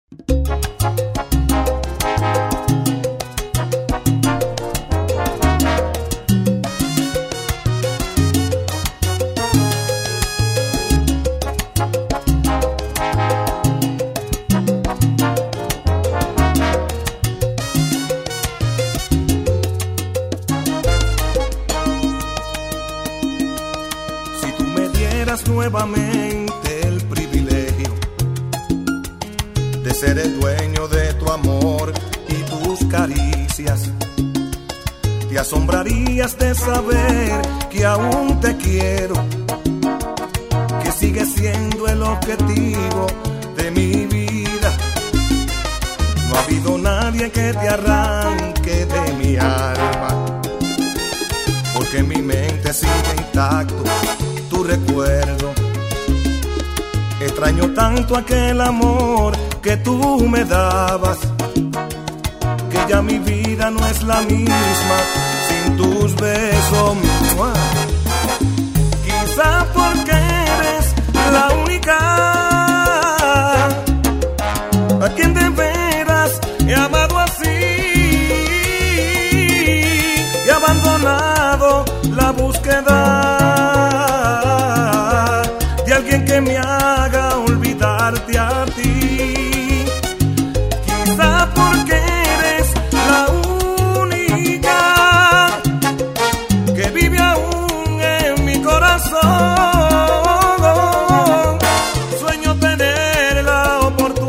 Nuevamente el privilegio de ser el dueño de tu amor y tus caricias, te asombrarías de saber que aún te quiero, que sigues siendo el objetivo de mi vida. No ha habido nadie que te arranque de mi alma, porque en mi mente sigue intacto tu recuerdo. Extraño tanto aquel amor que tú me dabas, que ya mi vida no es la misma sin tus besos. Quizá porque eres la única a quien de veras he amado así, y abandonado la búsqueda de alguien que me haga olvidarte a ti. Quizá porque eres la única que vive aún en mi corazón. Sueño tener la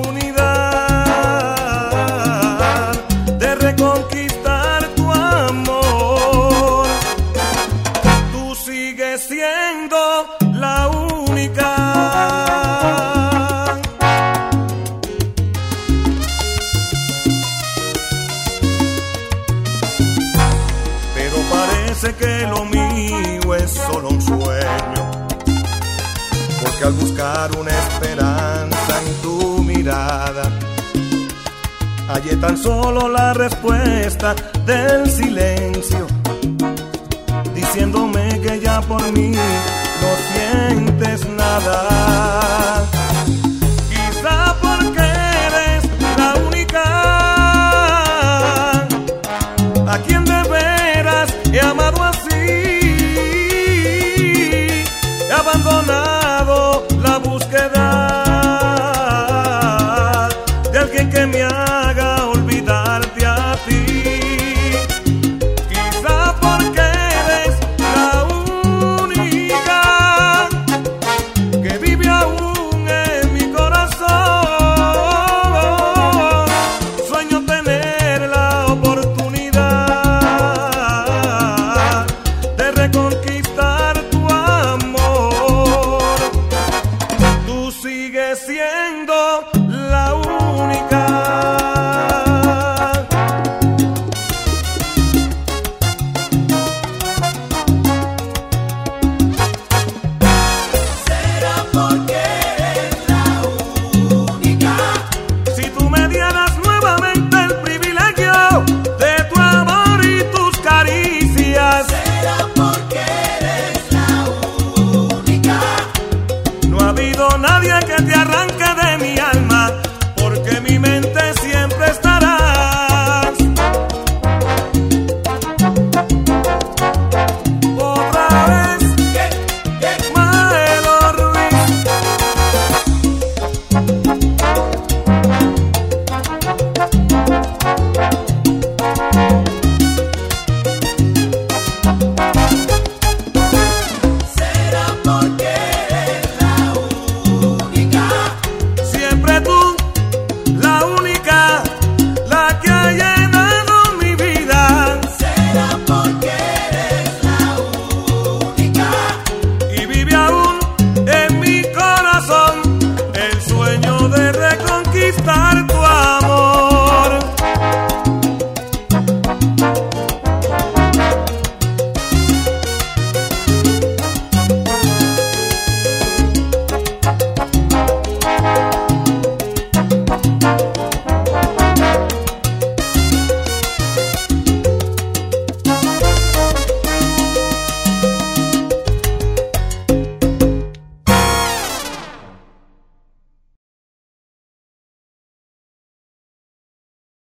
oportunidad de reconquistar tu amor. Tú sigues siendo la única. Pero parece que lo mío es solo un sueño, porque al buscar una esperanza en tu mirada, hallé tan solo la respuesta del silencio, diciéndome que ya por mí no sientes nada.